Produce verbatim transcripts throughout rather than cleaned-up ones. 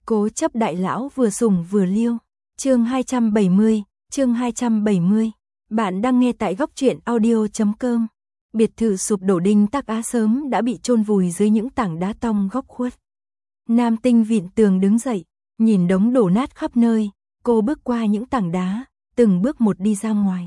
Cố chấp đại lão vừa sủng vừa liêu. Chương hai trăm bảy mươi, chương hai trăm bảy mươi. Bạn đang nghe tại góc truyện audio chấm com. Biệt thự sụp đổ Đinh Tắc Á sớm đã bị chôn vùi dưới những tảng đá tong góc khuất. Nam Tinh vịn tường đứng dậy, nhìn đống đổ nát khắp nơi, cô bước qua những tảng đá, từng bước một đi ra ngoài.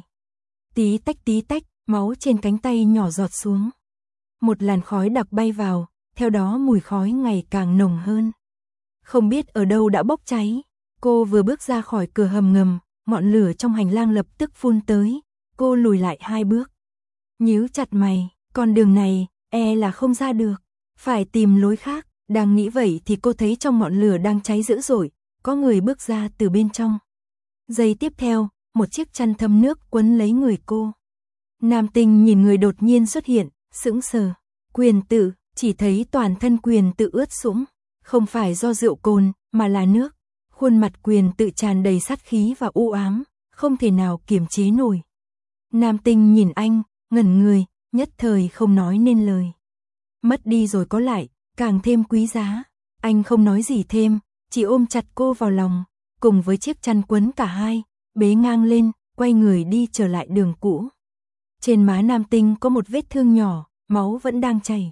Tí tách tí tách, máu trên cánh tay nhỏ giọt xuống. Một làn khói đặc bay vào, theo đó mùi khói ngày càng nồng hơn. Không biết ở đâu đã bốc cháy, cô vừa bước ra khỏi cửa hầm ngầm, ngọn lửa trong hành lang lập tức phun tới, cô lùi lại hai bước. Nhíu chặt mày, con đường này, e là không ra được, phải tìm lối khác. Đang nghĩ vậy thì cô thấy trong ngọn lửa đang cháy dữ dội, có người bước ra từ bên trong. Giây tiếp theo, một chiếc chăn thấm nước quấn lấy người cô. Nam Tinh nhìn người đột nhiên xuất hiện, sững sờ. Quyền Tự, chỉ thấy toàn thân Quyền Tự ướt sũng, không phải do rượu cồn, mà là nước. Khuôn mặt Quyền Tự tràn đầy sát khí và u ám, không thể nào kiềm chế nổi. Nam Tinh nhìn anh, ngẩn người, nhất thời không nói nên lời. Mất đi rồi có lại, càng thêm quý giá. Anh không nói gì thêm, chỉ ôm chặt cô vào lòng, cùng với chiếc chăn quấn cả hai, bế ngang lên, quay người đi trở lại đường cũ. Trên má Nam Tinh có một vết thương nhỏ, máu vẫn đang chảy.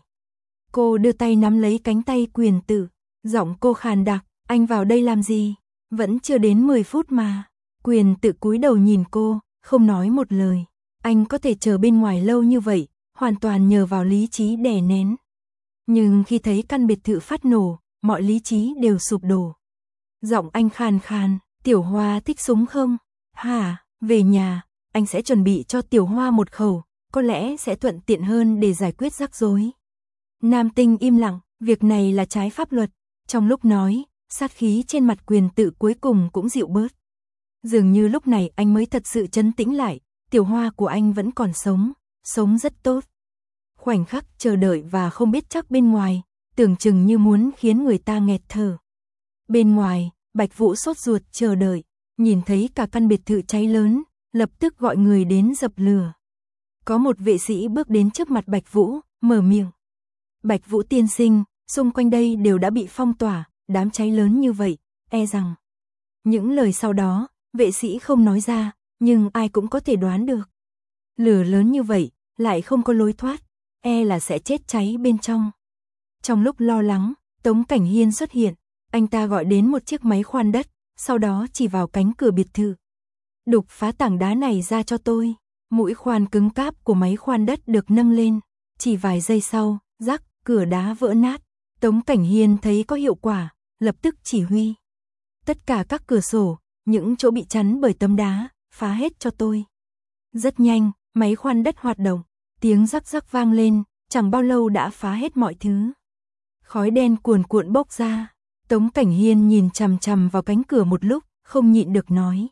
Cô đưa tay nắm lấy cánh tay Quyền Tự, giọng cô khàn đặc, anh vào đây làm gì? Vẫn chưa đến mười phút mà. Quyền Tự cúi đầu nhìn cô, không nói một lời. Anh có thể chờ bên ngoài lâu như vậy, hoàn toàn nhờ vào lý trí đè nén. Nhưng khi thấy căn biệt thự phát nổ, mọi lý trí đều sụp đổ. Giọng anh khàn khàn, Tiểu Hoa thích súng không? Hả, về nhà, anh sẽ chuẩn bị cho Tiểu Hoa một khẩu, có lẽ sẽ thuận tiện hơn để giải quyết rắc rối. Nam Tinh im lặng, việc này là trái pháp luật. Trong lúc nói, sát khí trên mặt Quyền Tự cuối cùng cũng dịu bớt. Dường như lúc này anh mới thật sự trấn tĩnh lại, Tiểu Hoa của anh vẫn còn sống, sống rất tốt. Khoảnh khắc chờ đợi và không biết chắc bên ngoài, tưởng chừng như muốn khiến người ta nghẹt thở. Bên ngoài, Bạch Vũ sốt ruột chờ đợi, nhìn thấy cả căn biệt thự cháy lớn, lập tức gọi người đến dập lửa. Có một vệ sĩ bước đến trước mặt Bạch Vũ, mở miệng. Bạch Vũ tiên sinh, xung quanh đây đều đã bị phong tỏa, đám cháy lớn như vậy, e rằng. Những lời sau đó, vệ sĩ không nói ra, nhưng ai cũng có thể đoán được. Lửa lớn như vậy, lại không có lối thoát, e là sẽ chết cháy bên trong. Trong lúc lo lắng, Tống Cảnh Hiên xuất hiện, anh ta gọi đến một chiếc máy khoan đất, sau đó chỉ vào cánh cửa biệt thự. Đục phá tảng đá này ra cho tôi. Mũi khoan cứng cáp của máy khoan đất được nâng lên, chỉ vài giây sau, rắc, cửa đá vỡ nát. Tống Cảnh Hiên thấy có hiệu quả, lập tức chỉ huy. Tất cả các cửa sổ, những chỗ bị chắn bởi tấm đá, phá hết cho tôi. Rất nhanh, máy khoan đất hoạt động, tiếng rắc rắc vang lên, chẳng bao lâu đã phá hết mọi thứ. Khói đen cuồn cuộn bốc ra, Tống Cảnh Hiên nhìn chằm chằm vào cánh cửa một lúc, không nhịn được nói.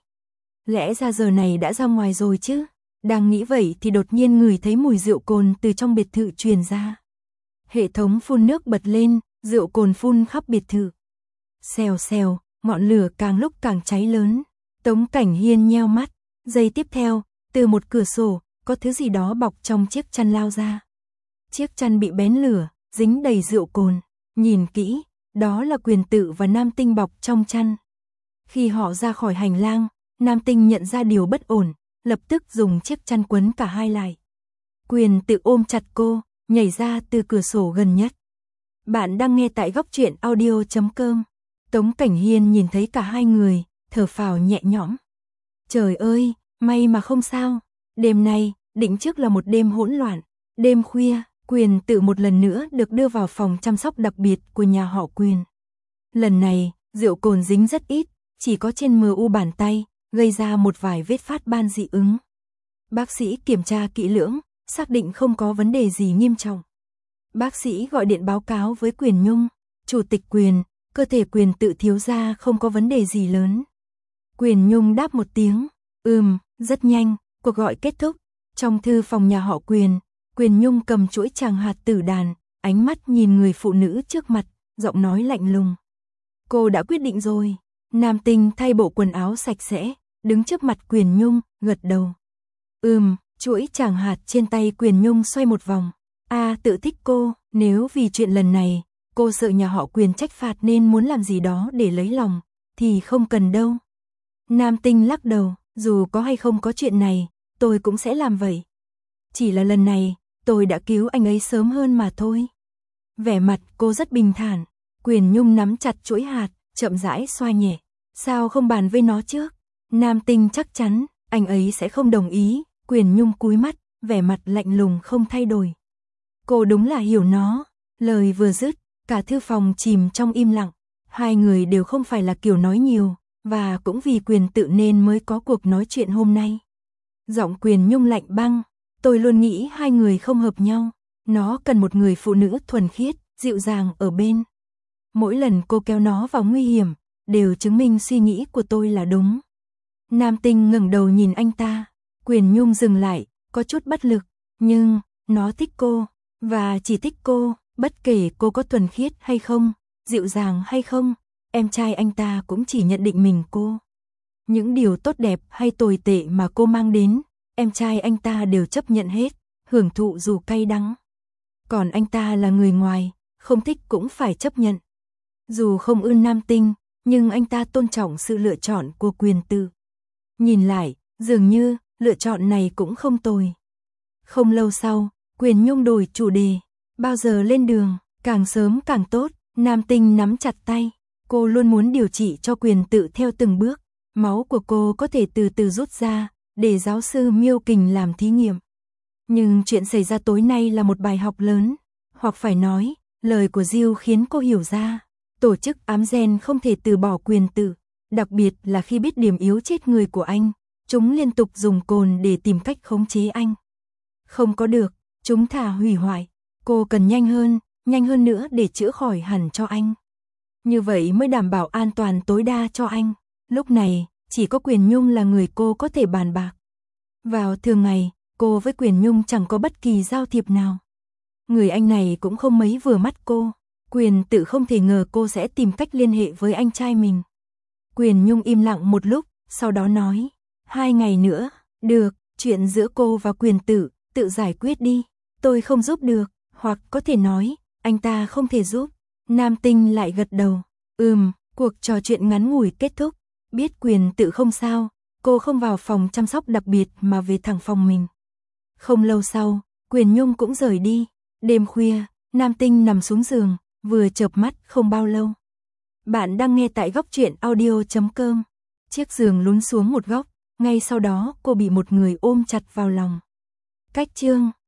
Lẽ ra giờ này đã ra ngoài rồi chứ? Đang nghĩ vậy thì đột nhiên ngửi thấy mùi rượu cồn từ trong biệt thự truyền ra. Hệ thống phun nước bật lên, rượu cồn phun khắp biệt thự. Xèo xèo, ngọn lửa càng lúc càng cháy lớn. Tống Cảnh Hiên nheo mắt, giây tiếp theo, từ một cửa sổ, có thứ gì đó bọc trong chiếc chăn lao ra. Chiếc chăn bị bén lửa, dính đầy rượu cồn. Nhìn kỹ, đó là Quyền Tự và Nam Tinh bọc trong chăn. Khi họ ra khỏi hành lang, Nam Tinh nhận ra điều bất ổn, lập tức dùng chiếc chăn quấn cả hai lại. Quyền Tự ôm chặt cô, nhảy ra từ cửa sổ gần nhất. Bạn đang nghe tại góc truyện audio chấm com. Tống Cảnh Hiên nhìn thấy cả hai người, thở phào nhẹ nhõm. Trời ơi, may mà không sao. Đêm nay, định trước là một đêm hỗn loạn. Đêm khuya, Quyền Tự một lần nữa được đưa vào phòng chăm sóc đặc biệt của nhà họ Quyền. Lần này, rượu cồn dính rất ít, chỉ có trên mờ u bàn tay, gây ra một vài vết phát ban dị ứng. Bác sĩ kiểm tra kỹ lưỡng, xác định không có vấn đề gì nghiêm trọng. Bác sĩ gọi điện báo cáo với Quyền Nhung, Chủ tịch Quyền, cơ thể Quyền Tự thiếu gia không có vấn đề gì lớn. Quyền Nhung đáp một tiếng, ừm, rất nhanh, cuộc gọi kết thúc. Trong thư phòng nhà họ Quyền, Quyền Nhung cầm chuỗi tràng hạt tử đàn, ánh mắt nhìn người phụ nữ trước mặt, giọng nói lạnh lùng. Cô đã quyết định rồi. Nam Tinh thay bộ quần áo sạch sẽ, đứng trước mặt Quyền Nhung, gật đầu. Ừm, chuỗi tràng hạt trên tay Quyền Nhung xoay một vòng. A tự thích cô, nếu vì chuyện lần này, cô sợ nhà họ Quyền trách phạt nên muốn làm gì đó để lấy lòng, thì không cần đâu. Nam Tinh lắc đầu, dù có hay không có chuyện này, tôi cũng sẽ làm vậy. Chỉ là lần này, tôi đã cứu anh ấy sớm hơn mà thôi. Vẻ mặt cô rất bình thản, Quyền Nhung nắm chặt chuỗi hạt, chậm rãi xoa nhẹ. Sao không bàn với nó trước? Nam Tinh chắc chắn, anh ấy sẽ không đồng ý. Quyền Nhung cúi mắt, vẻ mặt lạnh lùng không thay đổi. Cô đúng là hiểu nó. Lời vừa dứt, cả thư phòng chìm trong im lặng. Hai người đều không phải là kiểu nói nhiều, và cũng vì Quyền Tự nên mới có cuộc nói chuyện hôm nay. Giọng Quyền Nhung lạnh băng, tôi luôn nghĩ hai người không hợp nhau. Nó cần một người phụ nữ thuần khiết, dịu dàng ở bên. Mỗi lần cô kéo nó vào nguy hiểm, đều chứng minh suy nghĩ của tôi là đúng. Nam Tinh ngẩng đầu nhìn anh ta, Quyền Nhung dừng lại, có chút bất lực, nhưng nó thích cô, và chỉ thích cô, bất kể cô có thuần khiết hay không, dịu dàng hay không, em trai anh ta cũng chỉ nhận định mình cô. Những điều tốt đẹp hay tồi tệ mà cô mang đến, em trai anh ta đều chấp nhận hết, hưởng thụ dù cay đắng. Còn anh ta là người ngoài, không thích cũng phải chấp nhận. Dù không ưa Nam Tinh, nhưng anh ta tôn trọng sự lựa chọn của Quyền Tự. Nhìn lại, dường như, lựa chọn này cũng không tồi. Không lâu sau, Quyền Nhung đổi chủ đề. Bao giờ lên đường, càng sớm càng tốt. Nam Tinh nắm chặt tay. Cô luôn muốn điều trị cho Quyền Tự theo từng bước. Máu của cô có thể từ từ rút ra, để giáo sư Miêu Kình làm thí nghiệm. Nhưng chuyện xảy ra tối nay là một bài học lớn. Hoặc phải nói, lời của Diêu khiến cô hiểu ra. Tổ chức ám gen không thể từ bỏ Quyền Tự. Đặc biệt là khi biết điểm yếu chết người của anh. Chúng liên tục dùng cồn để tìm cách khống chế anh. Không có được, chúng thả hủy hoại. Cô cần nhanh hơn, nhanh hơn nữa để chữa khỏi hẳn cho anh. Như vậy mới đảm bảo an toàn tối đa cho anh. Lúc này, chỉ có Quyền Nhung là người cô có thể bàn bạc. Vào thường ngày, cô với Quyền Nhung chẳng có bất kỳ giao thiệp nào. Người anh này cũng không mấy vừa mắt cô. Quyền Tự không thể ngờ cô sẽ tìm cách liên hệ với anh trai mình. Quyền Nhung im lặng một lúc, sau đó nói, hai ngày nữa, được, chuyện giữa cô và Quyền Tự, tự giải quyết đi, tôi không giúp được, hoặc có thể nói, anh ta không thể giúp. Nam Tinh lại gật đầu, ừm, cuộc trò chuyện ngắn ngủi kết thúc, biết Quyền Tự không sao, cô không vào phòng chăm sóc đặc biệt mà về thẳng phòng mình. Không lâu sau, Quyền Nhung cũng rời đi, đêm khuya, Nam Tinh nằm xuống giường, vừa chợp mắt không bao lâu. Bạn đang nghe tại góc truyện audio chấm com. Chiếc giường lún xuống một góc, ngay sau đó cô bị một người ôm chặt vào lòng. Cách chương